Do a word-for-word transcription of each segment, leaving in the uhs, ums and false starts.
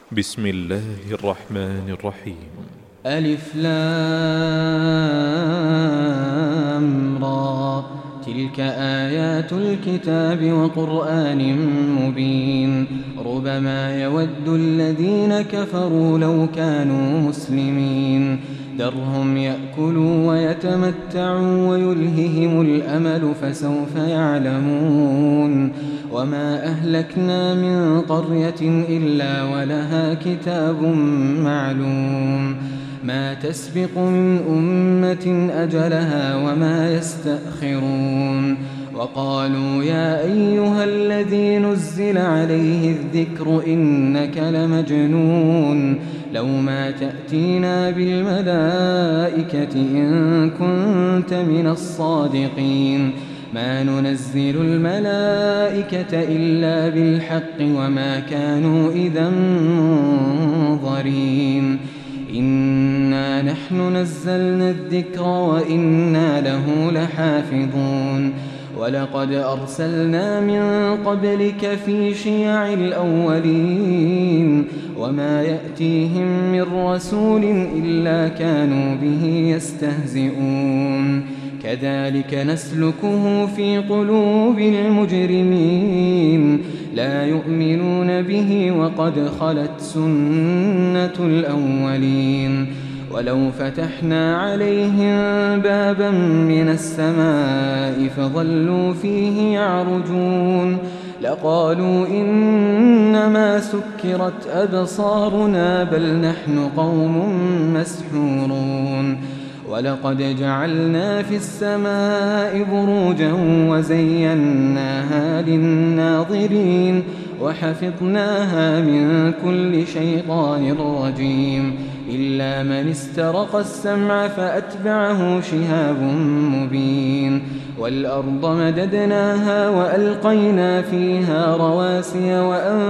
بسم الله الرحمن الرحيم. ألف لام را، تلك آيات الكتاب وقرآن مبين. ربما يود الذين كفروا لو كانوا مسلمين. ذرهم يأكلوا ويتمتعوا ويلههم الأمل فسوف يعلمون. وما أهلكنا من قرية إلا ولها كتاب معلوم. ما تسبق من أمة أجلها وما يستأخرون. وقالوا يا أيها الذي نزل عليه الذكر إنك لمجنون. لو ما تأتينا بالملائكة إن كنت من الصادقين. ما ننزل الملائكة إلا بالحق وما كانوا إذا منظرين. إنا نحن نزلنا الذكر وإنا له لحافظون. ولقد أرسلنا من قبلك في شيع الأولين. وما يأتيهم من رسول إلا كانوا به يستهزئون. كذلك نسلكه في قلوب المجرمين. لا يؤمنون به وقد خلت سنة الأولين. ولو فتحنا عليهم بابا من السماء فظلوا فيه يعرجون لقالوا إنما سكرت أبصارنا بل نحن قوم مسحورون. ولقد جعلنا في السماء بروجا وزيناها للناظرين وحفظناها من كل شيطان رجيم إلا من استرق السمع فأتبعه شهاب مبين. والأرض مددناها وألقينا فيها رواسي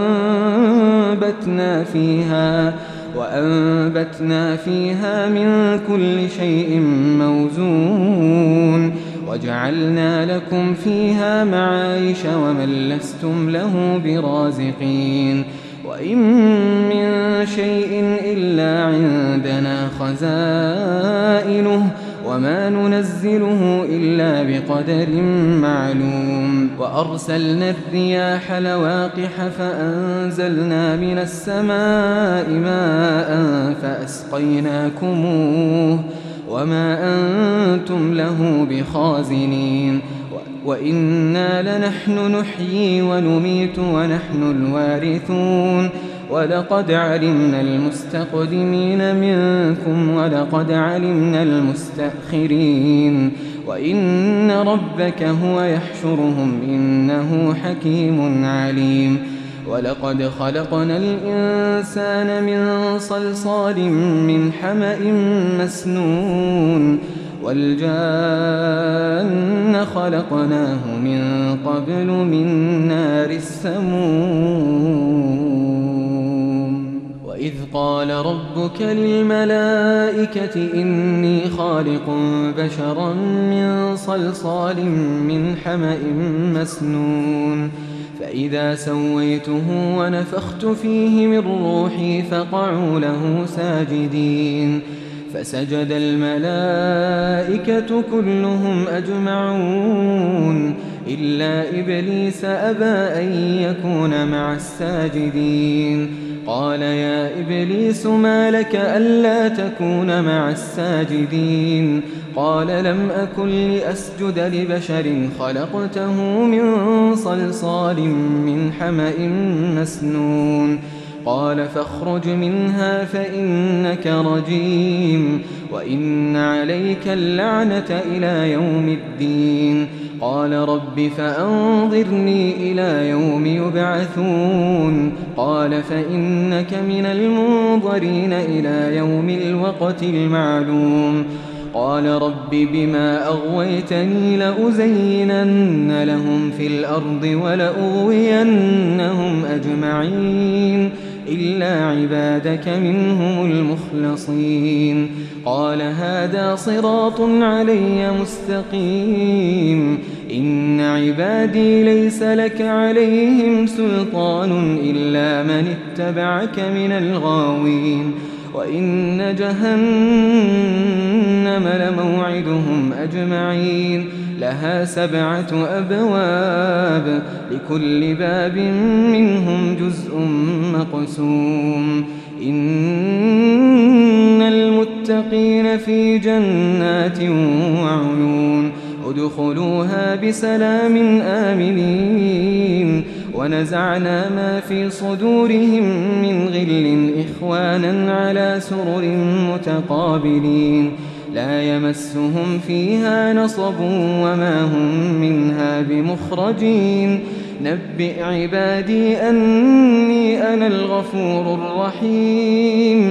وأنبتنا فيها وأنبتنا فيها من كل شيء موزون. وجعلنا لكم فيها معايش ومن لستم له برازقين. وإن من شيء إلا عندنا خزائنه وما ننزله إلا بقدر معلوم. وأرسلنا الرياح لواقح فأنزلنا من السماء ماء فأسقيناكموه وما أنتم له بخازنين. وإنا لنحن نحيي ونميت ونحن الوارثون. ولقد علمنا المستقدمين منكم ولقد علمنا المستأخرين. وإن ربك هو يحشرهم إنه حكيم عليم. ولقد خلقنا الإنسان من صلصال من حمأ مسنون. والجان خلقناه من قبل من نار السموم. وإذ قال ربك للملائكة إني خالق بشرا من صلصال من حمأ مسنون. فإذا سويته ونفخت فيه من روحي فقعوا له ساجدين. فسجد الملائكة كلهم أجمعون إلا إبليس أبى أن يكون مع الساجدين. قال يا إبليس ما لك ألا تكون مع الساجدين؟ قال لم أكن لأسجد لبشر خلقته من صلصال من حمأ مسنون. قال فاخرج منها فإنك رجيم وإن عليك اللعنة إلى يوم الدين. قال رب فأنظرني إلى يوم يبعثون. قال فإنك من المنظرين إلى يوم الوقت المعلوم. قال رب بما أغويتني لأزينن لهم في الأرض ولأغوينهم أجمعين إلا عبادك منهم المخلصين. قال هذا صراط علي مستقيم إن عبادي ليس لك عليهم سلطان إلا من اتبعك من الغاوين وإن جهنم لموعدهم أجمعين لها سبعة أبواب لكل باب منهم جزء مقسوم إن المتقين في جنات وعيون ادخلوها بسلام آمنين ونزعنا ما في صدورهم من غل إخوانا على سرر متقابلين لا يمسهم فيها نصب وما هم منها بمخرجين نبئ عبادي أني أنا الغفور الرحيم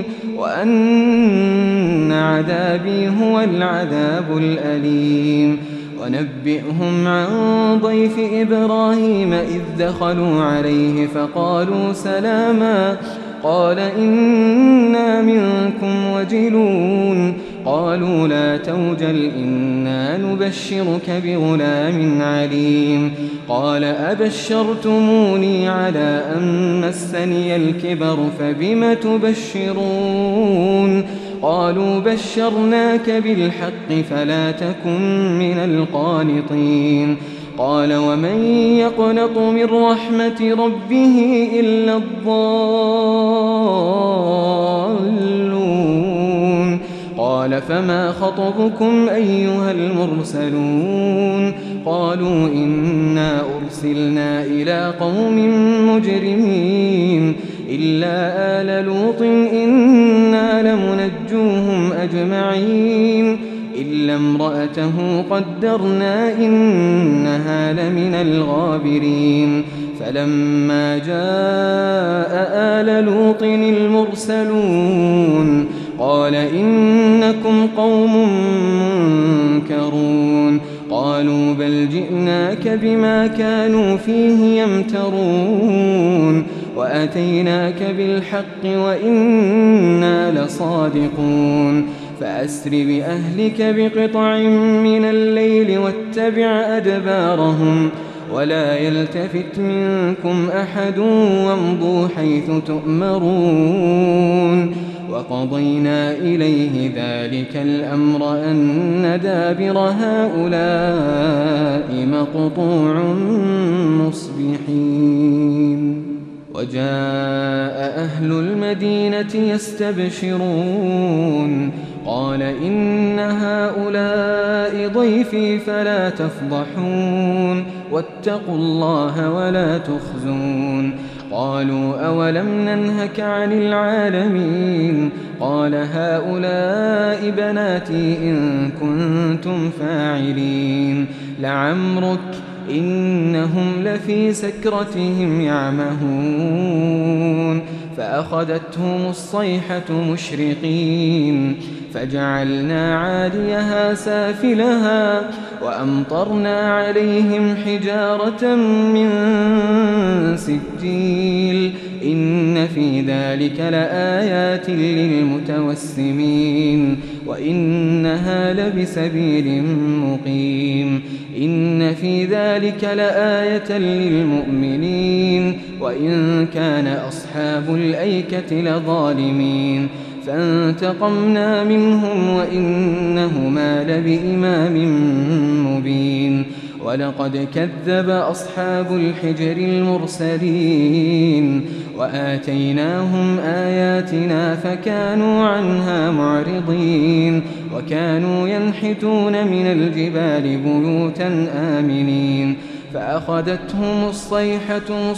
وأن عذابي هو العذاب الأليم ونبئهم عن ضيف إبراهيم إذ دخلوا عليه فقالوا سلاما قال إنا منكم وجلون قالوا لا توجل إنا نبشرك بغلام عليم قال أبشرتموني على أن مسني الكبر فبم تبشرون قالوا بشرناك بالحق فلا تكن من القانطين قال ومن يقنط من رحمة ربه إلا الضالون قال فما خطبكم أيها المرسلون قالوا إنا أرسلنا إلى قوم مجرمين إلا آل لوط إنا لمنجوهم أجمعين إلا امرأته قدرنا إنها لمن الغابرين فلما جاء آل لوط المرسلون قال إنكم قوم منكرون قالوا بل جئناك بما كانوا فيه يمترون وأتيناك بالحق وإنا لصادقون فأسر بأهلك بقطع من الليل واتبع أدبارهم ولا يلتفت منكم أحد وامضوا حيث تؤمرون وقضينا إليه ذلك الأمر أن دابر هؤلاء مقطوع مصبحين وجاء أهل المدينة يستبشرون قال إن هؤلاء ضيفي فلا تفضحون واتقوا الله ولا تخزون قالوا أولم ننهك عن العالمين قال هؤلاء بناتي إن كنتم فاعلين لعمرك إنهم لفي سكرتهم يعمهون فأخذتهم الصيحة مشرقين فجعلنا عاليها سافلها وأمطرنا عليهم حجارة من سجيل إن في ذلك لآيات للمتوسمين وإنها لبسبيل مقيم إن في ذلك لآية للمؤمنين وإن كان أصحاب الأيكة لظالمين فانتقمنا منهم وإنهما لبإمام مبين ولقد كذب أصحاب الحجر المرسلين وآتيناهم آياتنا فكانوا عنها معرضين وكانوا ينحتون من الجبال بيوتا آمنين فأخذتهم الصيحة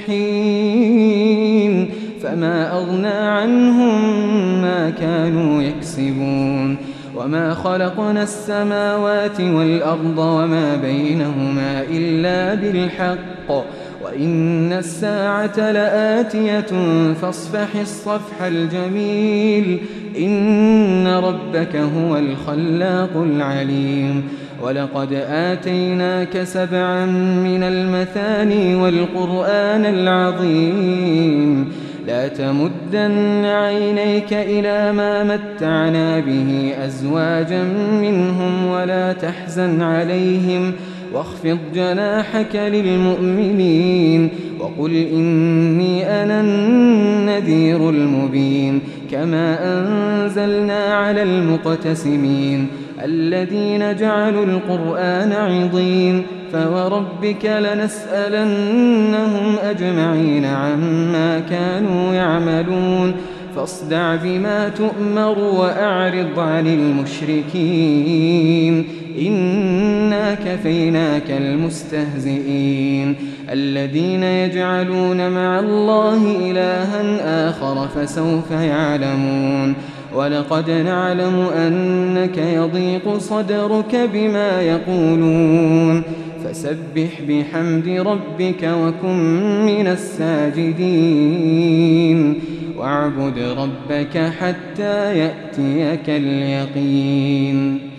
مصبحين فما أغنى عنهم ما كانوا يكسبون وما خلقنا السماوات والأرض وما بينهما إلا بالحق وإن الساعة لآتية فاصفح الصفح الجميل إن ربك هو الخلاق العليم ولقد آتيناك سبعا من المثاني والقرآن العظيم لا تمدن عينيك إلى ما متعنا به أزواجا منهم ولا تحزن عليهم واخفض جناحك للمؤمنين وقل إني أنا النذير المبين كما أنزلنا على المقتسمين الذين جعلوا القرآن عضين فوربك لنسألنهم أجمعين عما كانوا يعملون فاصدع بما تؤمر وأعرض عن المشركين إنا كفيناك المستهزئين الذين يجعلون مع الله إلها آخر فسوف يعلمون ولقد نعلم أنك يضيق صدرك بما يقولون فسبح بحمد ربك وكن من الساجدين واعبد ربك حتى يأتيك اليقين.